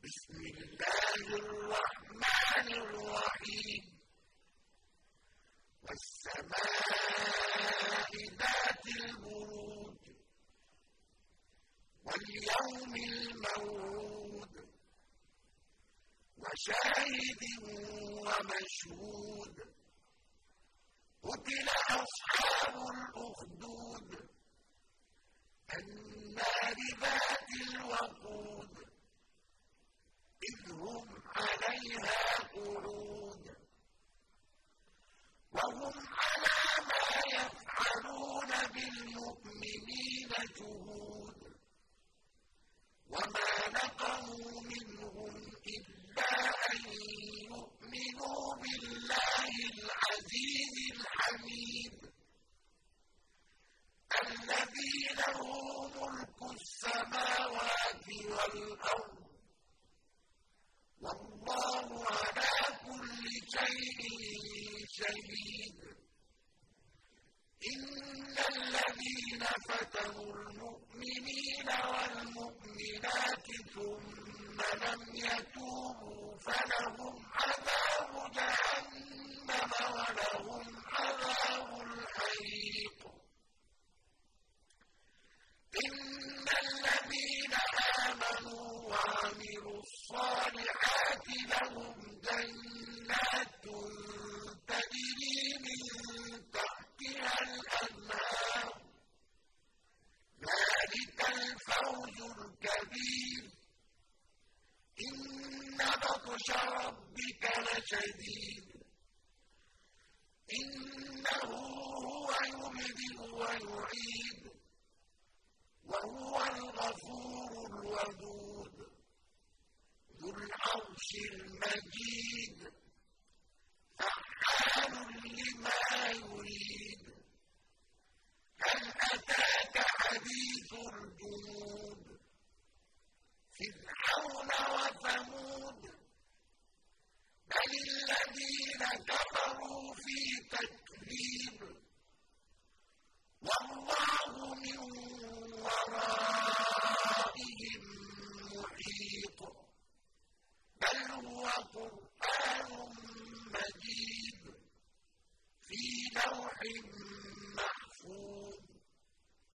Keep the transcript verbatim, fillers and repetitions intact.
بسم الله الرحمن الرحيم والسماء ذات البروج واليوم الموعود وشاهد ومشهود قتل أصحاب الأخدود النار ذات الوقود إذ هم عليها قعود وهم على ما يفعلون بالمؤمنين شهود وما نقموا منهم إلا أن يؤمنوا بالله العزيز الحميد الذي له ملك السماوات والأرض والله على كل شيء شهيد إن الذين فتنوا المؤمنين والمؤمنات ثم لم يتوبوا فلهم عذاب جهنم ولهم عذاب الحريق إن الذين آمنوا وعملوا الصالحات لهم جنات تجري من تحتها الأنهار ذلك الفوز الكبير إن بطش ربك لشديد إنه هو يبدئ ويعيد وهو الغفور الودود